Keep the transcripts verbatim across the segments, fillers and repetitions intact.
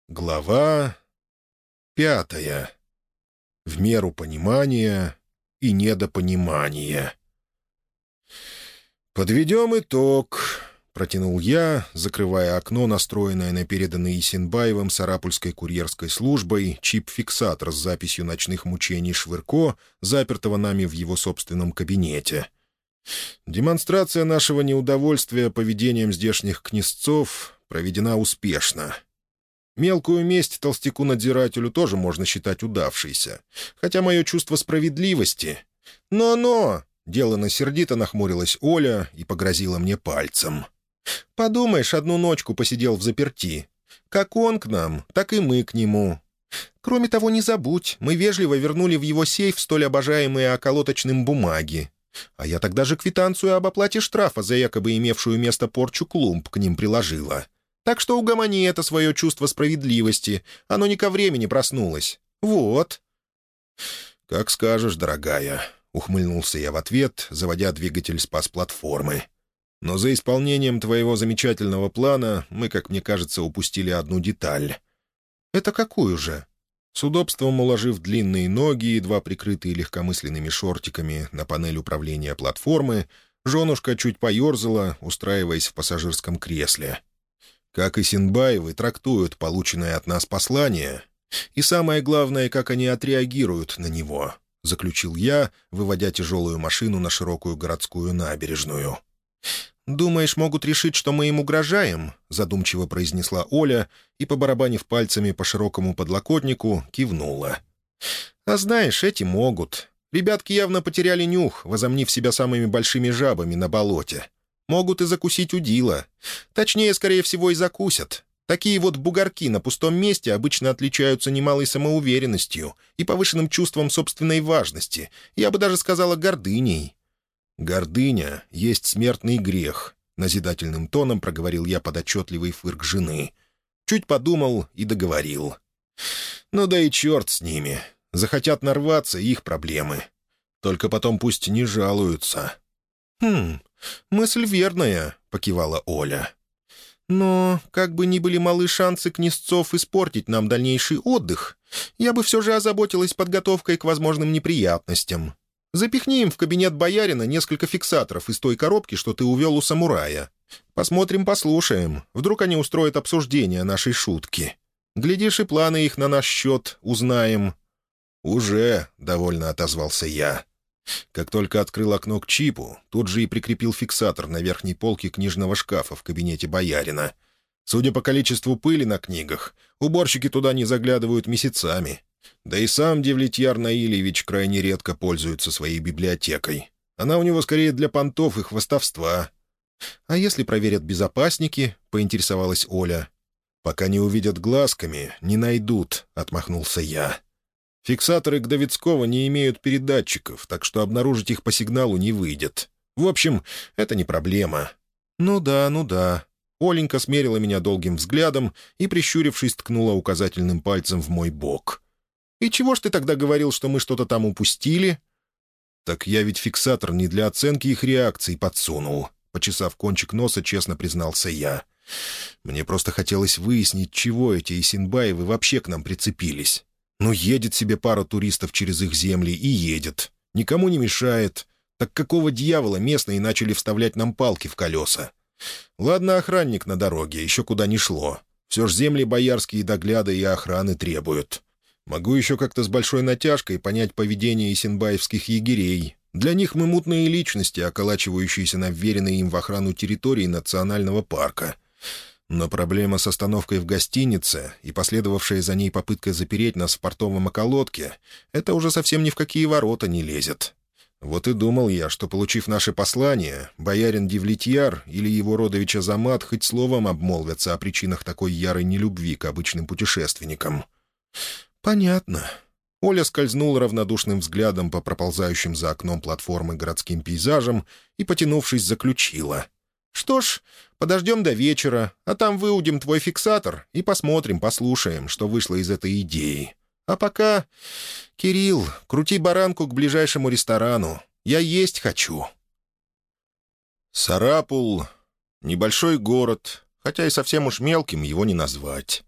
Глава пятая. В меру понимания и недопонимания. «Подведем итог», — протянул я, закрывая окно, настроенное на переданный Исенбаевым Сарапульской курьерской службой чип-фиксатор с записью ночных мучений Швырко, запертого нами в его собственном кабинете. Демонстрация нашего неудовольствия поведением здешних князцов проведена успешно. Мелкую месть толстяку-надзирателю тоже можно считать удавшейся, хотя мое чувство справедливости... «Но-но!» — делано сердито нахмурилась Оля и погрозила мне пальцем. «Подумаешь, одну ночку посидел взаперти. Как он к нам, так и мы к нему. Кроме того, не забудь, мы вежливо вернули в его сейф столь обожаемые околоточным бумаги. А я тогда же квитанцию об оплате штрафа за якобы имевшую место порчу клумб к ним приложила. Так что угомони это свое чувство справедливости. Оно не ко времени проснулось. Вот». «Как скажешь, дорогая», — ухмыльнулся я в ответ, заводя двигатель спас-платформы. «Но за исполнением твоего замечательного плана мы, как мне кажется, упустили одну деталь». «Это какую же?» С удобством уложив длинные ноги, едва прикрытые легкомысленными шортиками, на панель управления платформы, женушка чуть поерзала, устраиваясь в пассажирском кресле. Как Исенбаевы трактуют полученное от нас послание, и самое главное, как они отреагируют на него, — заключил я, выводя тяжелую машину на широкую городскую набережную. «Думаешь, могут решить, что мы им угрожаем?» — задумчиво произнесла Оля и, побарабанив пальцами по широкому подлокотнику, кивнула. «А знаешь, эти могут. Ребятки явно потеряли нюх, возомнив себя самыми большими жабами на болоте. Могут и закусить удила. Точнее, скорее всего, и закусят. Такие вот бугорки на пустом месте обычно отличаются немалой самоуверенностью и повышенным чувством собственной важности, я бы даже сказала, гордыней». «Гордыня есть смертный грех», — назидательным тоном проговорил я под отчетливый фырк жены. Чуть подумал и договорил. «Ну да и черт с ними. Захотят нарваться — их проблемы. Только потом пусть не жалуются». «Хм, мысль верная», — покивала Оля. «Но, как бы ни были малы шансы князцов испортить нам дальнейший отдых, я бы все же озаботилась подготовкой к возможным неприятностям. Запихни им в кабинет боярина несколько фиксаторов из той коробки, что ты увел у самурая. Посмотрим, послушаем. Вдруг они устроят обсуждение нашей шутки. Глядишь, и планы их на наш счет узнаем». «Уже», — довольно отозвался я. Как только открыл окно к чипу, тут же и прикрепил фиксатор на верхней полке книжного шкафа в кабинете боярина. Судя по количеству пыли на книгах, уборщики туда не заглядывают месяцами. Да и сам Девлетьяр Наильевич крайне редко пользуется своей библиотекой. Она у него скорее для понтов и хвастовства. «А если проверят безопасники?» — поинтересовалась Оля. «Пока не увидят глазками, не найдут», — отмахнулся я. «Фиксаторы Гдовицкого не имеют передатчиков, так что обнаружить их по сигналу не выйдет. В общем, это не проблема». «Ну да, ну да». Оленька смерила меня долгим взглядом и, прищурившись, ткнула указательным пальцем в мой бок. «И чего ж ты тогда говорил, что мы что-то там упустили?» «Так я ведь фиксатор не для оценки их реакций подсунул», — почесав кончик носа, честно признался я. «Мне просто хотелось выяснить, чего эти Исенбаевы вообще к нам прицепились. Ну, едет себе пара туристов через их земли и едет. Никому не мешает. Так какого дьявола местные начали вставлять нам палки в колеса? Ладно, охранник на дороге, еще куда ни шло. Все ж земли боярские догляда и охраны требуют. Могу еще как-то с большой натяжкой понять поведение исенбаевских егерей. Для них мы мутные личности, околачивающиеся на вверенной им в охрану территории национального парка. Но проблема с остановкой в гостинице и последовавшая за ней попытка запереть нас в портовом околотке — это уже совсем ни в какие ворота не лезет. Вот и думал я, что, получив наше послание, боярин Девлетьяр или его родович Азамат хоть словом обмолвятся о причинах такой ярой нелюбви к обычным путешественникам. «Понятно». Оля скользнула равнодушным взглядом по проползающим за окном платформы городским пейзажам и, потянувшись, заключила. «Что ж, подождем до вечера, а там выудим твой фиксатор и посмотрим, послушаем, что вышло из этой идеи. А пока... Кирилл, крути баранку к ближайшему ресторану. Я есть хочу». Сарапул — небольшой город, хотя и совсем уж мелким его не назвать.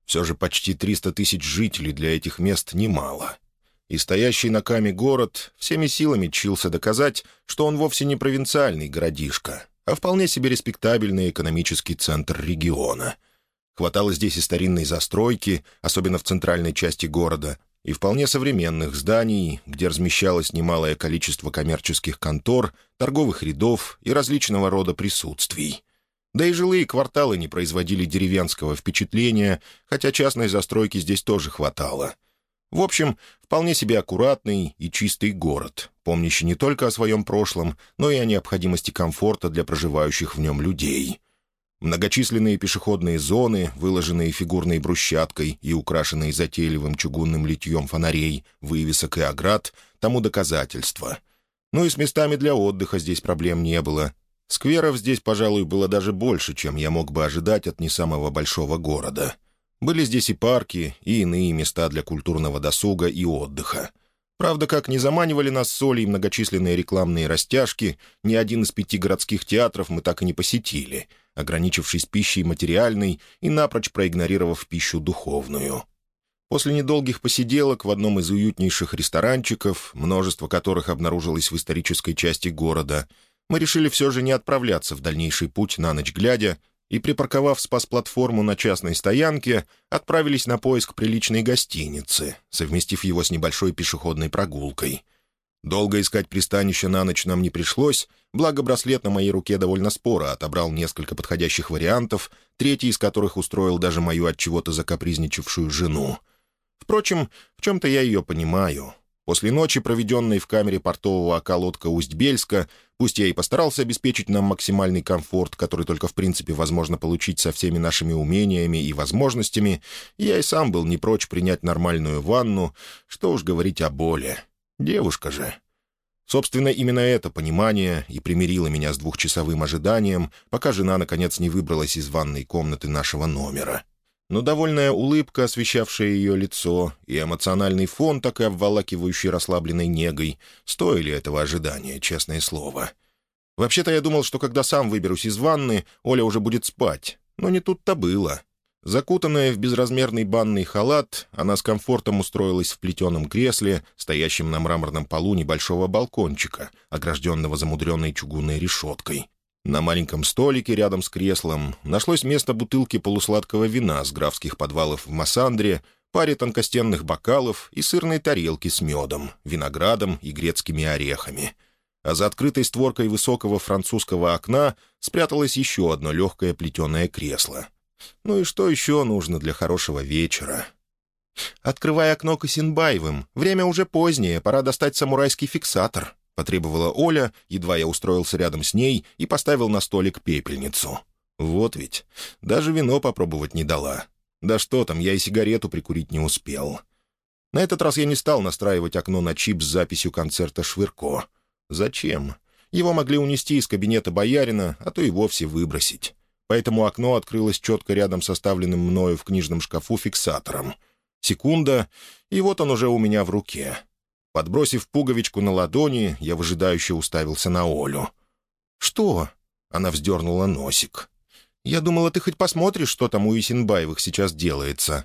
Все же почти триста тысяч жителей для этих мест немало. И стоящий на Каме город всеми силами чился доказать, что он вовсе не провинциальный городишко, а вполне себе респектабельный экономический центр региона. Хватало здесь и старинной застройки, особенно в центральной части города, и вполне современных зданий, где размещалось немалое количество коммерческих контор, торговых рядов и различного рода присутствий. Да и жилые кварталы не производили деревенского впечатления, хотя частной застройки здесь тоже хватало. В общем, вполне себе аккуратный и чистый город, помнящий не только о своем прошлом, но и о необходимости комфорта для проживающих в нем людей. Многочисленные пешеходные зоны, выложенные фигурной брусчаткой и украшенные затейливым чугунным литьем фонарей, вывесок и оград, тому доказательство. Ну и с местами для отдыха здесь проблем не было. Скверов здесь, пожалуй, было даже больше, чем я мог бы ожидать от не самого большого города. Были здесь и парки, и иные места для культурного досуга и отдыха. Правда, как не заманивали нас соли и многочисленные рекламные растяжки, ни один из пяти городских театров мы так и не посетили, ограничившись пищей материальной и напрочь проигнорировав пищу духовную. После недолгих посиделок в одном из уютнейших ресторанчиков, множество которых обнаружилось в исторической части города, мы решили все же не отправляться в дальнейший путь на ночь глядя и, припарковав спас-платформу на частной стоянке, отправились на поиск приличной гостиницы, совместив его с небольшой пешеходной прогулкой. Долго искать пристанище на ночь нам не пришлось, благо браслет на моей руке довольно споро отобрал несколько подходящих вариантов, третий из которых устроил даже мою от чего-то закапризничавшую жену. Впрочем, в чем-то я ее понимаю. После ночи, проведенной в камере портового околотка Усть-Бельска, пусть я и постарался обеспечить нам максимальный комфорт, который только в принципе возможно получить со всеми нашими умениями и возможностями, я и сам был не прочь принять нормальную ванну, что уж говорить о боли. Девушка же. Собственно, именно это понимание и примирило меня с двухчасовым ожиданием, пока жена наконец не выбралась из ванной комнаты нашего номера. Но довольная улыбка, освещавшая ее лицо, и эмоциональный фон, так и обволакивающий расслабленной негой, стоили этого ожидания, честное слово. Вообще-то я думал, что когда сам выберусь из ванны, Оля уже будет спать, но не тут-то было. Закутанная в безразмерный банный халат, она с комфортом устроилась в плетеном кресле, стоящем на мраморном полу небольшого балкончика, огражденного замудренной чугунной решеткой. На маленьком столике рядом с креслом нашлось место бутылки полусладкого вина с графских подвалов в Массандре, паре тонкостенных бокалов и сырной тарелки с медом, виноградом и грецкими орехами. А за открытой створкой высокого французского окна спряталось еще одно легкое плетеное кресло. Ну и что еще нужно для хорошего вечера? «Открывай окно к Исинбаевым. Время уже позднее, пора достать самурайский фиксатор», — потребовала Оля, едва я устроился рядом с ней и поставил на столик пепельницу. Вот ведь, даже вино попробовать не дала. Да что там, я и сигарету прикурить не успел. На этот раз я не стал настраивать окно на чип с записью концерта Швырко. Зачем? Его могли унести из кабинета боярина, а то и вовсе выбросить. Поэтому окно открылось четко рядом с оставленным мною в книжном шкафу фиксатором. Секунда, и вот он уже у меня в руке. Подбросив пуговичку на ладони, я выжидающе уставился на Олю. «Что?» — она вздернула носик. «Я думала, ты хоть посмотришь, что там у Исинбаевых сейчас делается».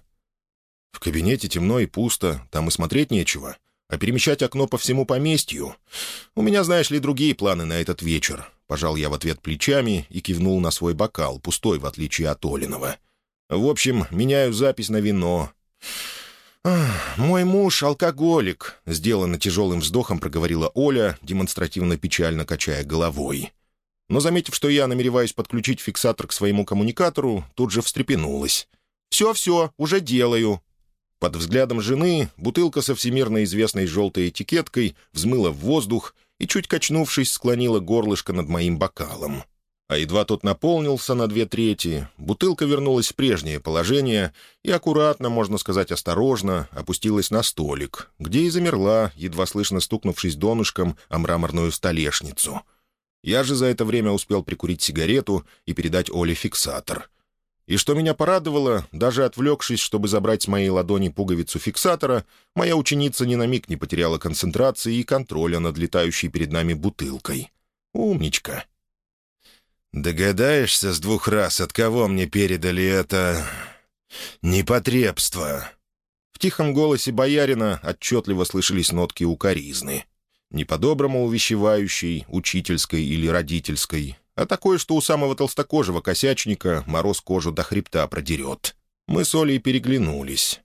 «В кабинете темно и пусто, там и смотреть нечего. А перемещать окно по всему поместью? У меня, знаешь ли, другие планы на этот вечер». Пожал я в ответ плечами и кивнул на свой бокал, пустой, в отличие от Олиного. «В общем, меняю запись на вино». «Мой муж — алкоголик», — сделанно тяжелым вздохом проговорила Оля, демонстративно печально качая головой. Но, заметив, что я намереваюсь подключить фиксатор к своему коммуникатору, тут же встрепенулась. «Все-все, уже делаю». Под взглядом жены бутылка со всемирно известной желтой этикеткой взмыла в воздух и, чуть качнувшись, склонила горлышко над моим бокалом. А едва тот наполнился на две трети, бутылка вернулась в прежнее положение и аккуратно, можно сказать осторожно, опустилась на столик, где и замерла, едва слышно стукнувшись донышком о мраморную столешницу. Я же за это время успел прикурить сигарету и передать Оле фиксатор. И что меня порадовало, даже отвлекшись, чтобы забрать с моей ладони пуговицу фиксатора, моя ученица ни на миг не потеряла концентрации и контроля над летающей перед нами бутылкой. Умничка. «Догадаешься с двух раз, от кого мне передали это...» «Непотребство!» В тихом голосе боярина отчетливо слышались нотки укоризны. Не по-доброму увещевающей, учительской или родительской, а такое, что у самого толстокожего косячника мороз кожу до хребта продерет. Мы с Олей переглянулись.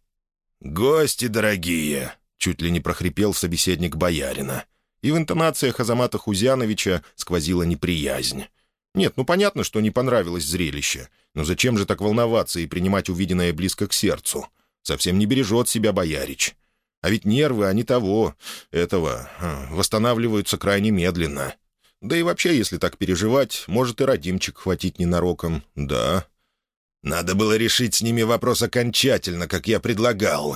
«Гости дорогие!» — чуть ли не прохрипел собеседник боярина. И в интонациях Азамата Хузяновича сквозила неприязнь. Нет, ну понятно, что не понравилось зрелище, но зачем же так волноваться и принимать увиденное близко к сердцу? Совсем не бережет себя боярич. А ведь нервы, они того, этого, восстанавливаются крайне медленно. Да и вообще, если так переживать, может и родимчик хватить ненароком, да. Надо было решить с ними вопрос окончательно, как я предлагал.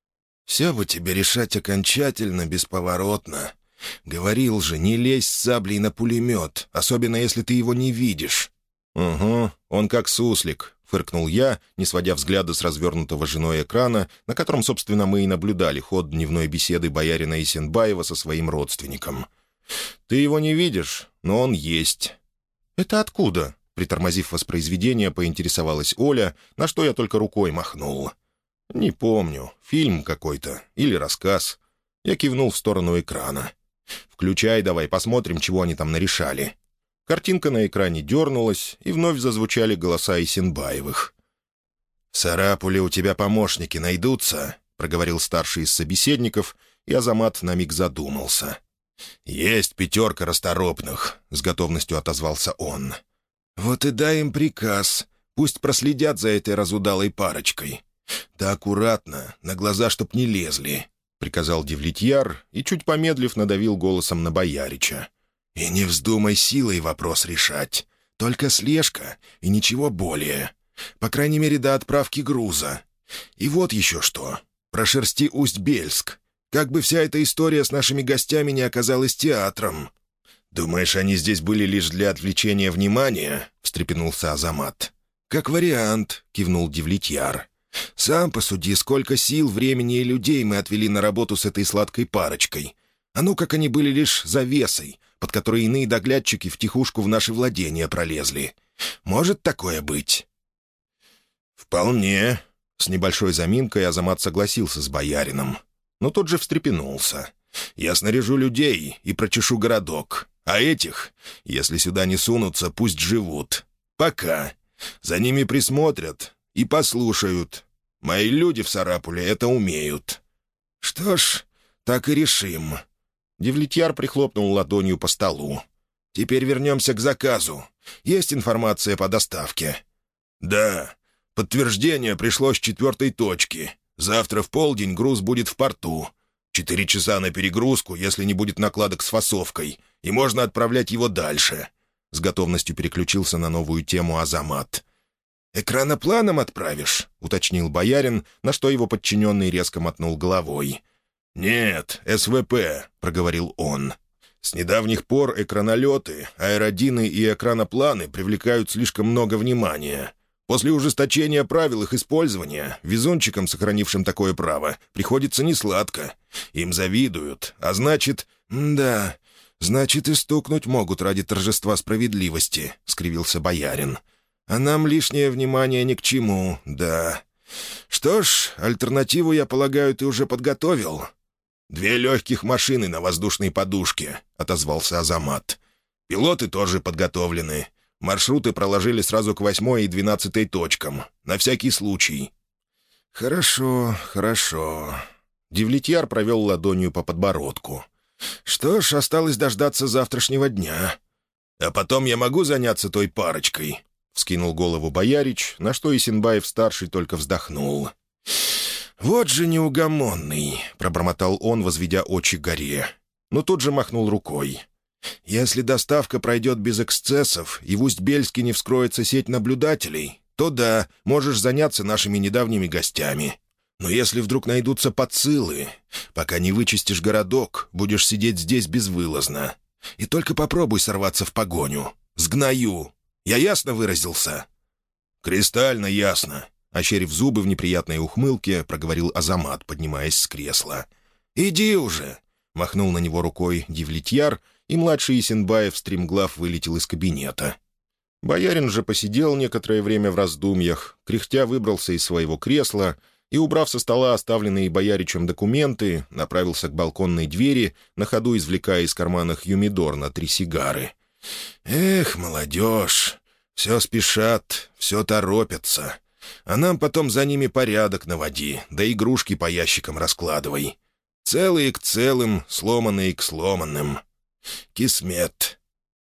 Все бы тебе решать окончательно, бесповоротно. Говорил же, не лезь с саблей на пулемет, особенно если ты его не видишь. «Угу, он как суслик», — фыркнул я, не сводя взгляда с развернутого женой экрана, на котором, собственно, мы и наблюдали ход дневной беседы боярина Исенбаева со своим родственником. «Ты его не видишь, но он есть». «Это откуда?» — притормозив воспроизведение, поинтересовалась Оля, на что я только рукой махнул. «Не помню. Фильм какой-то. Или рассказ». Я кивнул в сторону экрана. «Включай давай, посмотрим, чего они там нарешали». Картинка на экране дернулась, и вновь зазвучали голоса Исенбаевых. «В Сарапуле у тебя помощники найдутся?» — проговорил старший из собеседников, и Азамат на миг задумался. «Есть пятерка расторопных», — с готовностью отозвался он. «Вот и дай им приказ. Пусть проследят за этой разудалой парочкой. Да аккуратно, на глаза чтоб не лезли», — приказал Девлетьяр и, чуть помедлив, надавил голосом на боярича. «И не вздумай силой вопрос решать. Только слежка и ничего более. По крайней мере, до отправки груза. И вот еще что. Прошерсти Усть-Бельск. Как бы вся эта история с нашими гостями не оказалась театром». «Думаешь, они здесь были лишь для отвлечения внимания?» — встрепенулся Азамат. «Как вариант», — кивнул Девлетьяр. «Сам посуди, сколько сил, времени и людей мы отвели на работу с этой сладкой парочкой. А ну, как они были лишь завесой, под которой иные доглядчики втихушку в наши владения пролезли. Может такое быть?» «Вполне». С небольшой заминкой Азамат согласился с боярином. Но тот же встрепенулся. «Я снаряжу людей и прочешу городок. А этих, если сюда не сунутся, пусть живут. Пока. За ними присмотрят и послушают. Мои люди в Сарапуле это умеют». «Что ж, так и решим». Девлетьяр прихлопнул ладонью по столу. «Теперь вернемся к заказу. Есть информация по доставке?» «Да. Подтверждение пришло с четвертой точки. Завтра в полдень груз будет в порту. Четыре часа на перегрузку, если не будет накладок с фасовкой, и можно отправлять его дальше». С готовностью переключился на новую тему Азамат. «Экранопланом отправишь?» — уточнил боярин, на что его подчиненный резко мотнул головой. «Нет, эс вэ пэ», — проговорил он. «С недавних пор экранолеты, аэродины и экранопланы привлекают слишком много внимания. После ужесточения правил их использования везунчикам, сохранившим такое право, приходится несладко. Им завидуют, а значит...» «Да, значит, и стукнуть могут ради торжества справедливости», — скривился боярин. «А нам лишнее внимание ни к чему, да. Что ж, альтернативу, я полагаю, ты уже подготовил?» «Две легких машины на воздушной подушке», — отозвался Азамат. «Пилоты тоже подготовлены. Маршруты проложили сразу к восьмой и двенадцатой точкам. На всякий случай». «Хорошо, хорошо». Девлетьяр провел ладонью по подбородку. «Что ж, осталось дождаться завтрашнего дня». «А потом я могу заняться той парочкой?» — вскинул голову боярич, на что Исенбаев-старший только вздохнул. «Вот же неугомонный», — пробормотал он, возведя очи к горе. Но тут же махнул рукой. «Если доставка пройдет без эксцессов и в Усть-Бельске не вскроется сеть наблюдателей, то да, можешь заняться нашими недавними гостями. Но если вдруг найдутся подсылы, пока не вычистишь городок, будешь сидеть здесь безвылазно. И только попробуй сорваться в погоню. Сгною. Я ясно выразился?» «Кристально ясно», — ощерив зубы в неприятной ухмылке, проговорил Азамат, поднимаясь с кресла. «Иди уже!» — махнул на него рукой Девлетьяр, и младший Исенбаев стремглав вылетел из кабинета. Боярин же посидел некоторое время в раздумьях, кряхтя выбрался из своего кресла и, убрав со стола оставленные бояричем документы, направился к балконной двери, на ходу извлекая из кармана юмидор на три сигары. «Эх, молодежь, все спешат, все торопятся. А нам потом за ними порядок наводи, да игрушки по ящикам раскладывай. Целые к целым, сломанные к сломанным. Кисмет».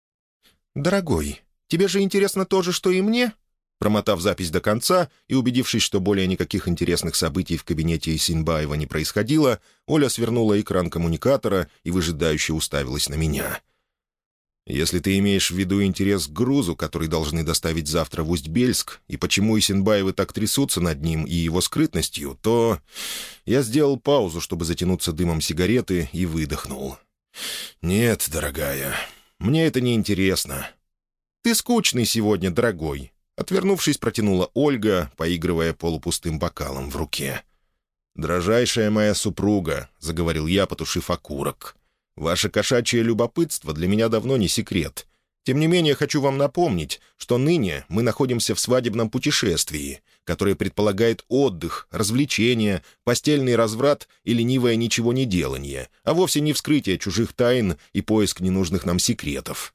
«Дорогой, тебе же интересно то же, что и мне?» Промотав запись до конца и убедившись, что более никаких интересных событий в кабинете Исинбаева не происходило, Оля свернула экран коммуникатора и выжидающе уставилась на меня. «Если ты имеешь в виду интерес к грузу, который должны доставить завтра в Усть-Бельск, и почему Исинбаевы так трясутся над ним и его скрытностью, то...» Я сделал паузу, чтобы затянуться дымом сигареты, и выдохнул. «Нет, дорогая, мне это не интересно». «Ты скучный сегодня, дорогой», — отвернувшись, протянула Ольга, поигрывая полупустым бокалом в руке. «Дрожайшая моя супруга», — заговорил я, потушив окурок, — «ваше кошачье любопытство для меня давно не секрет. Тем не менее, хочу вам напомнить, что ныне мы находимся в свадебном путешествии, которое предполагает отдых, развлечения, постельный разврат и ленивое ничего-не-делание, а вовсе не вскрытие чужих тайн и поиск ненужных нам секретов».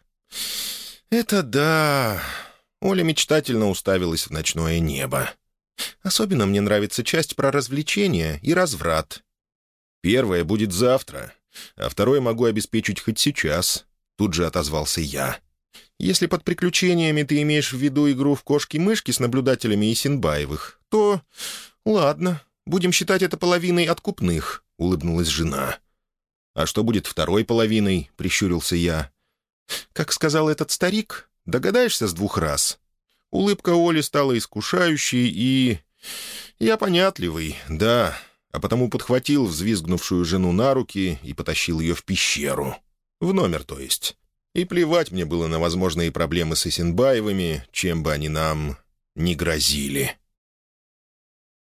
«Это да...» Оля мечтательно уставилась в ночное небо. «Особенно мне нравится часть про развлечения и разврат». «Первое будет завтра, а второе могу обеспечить хоть сейчас», — тут же отозвался я. «Если под приключениями ты имеешь в виду игру в кошки-мышки с наблюдателями Исинбаевых, то... ладно, будем считать это половиной откупных», — улыбнулась жена. «А что будет второй половиной?» — прищурился я. «Как сказал этот старик, догадаешься с двух раз?» Улыбка Оли стала искушающей, и... Я понятливый, да, а потому подхватил взвизгнувшую жену на руки и потащил ее в пещеру. В номер, то есть. И плевать мне было на возможные проблемы с Исинбаевыми, чем бы они нам ни грозили.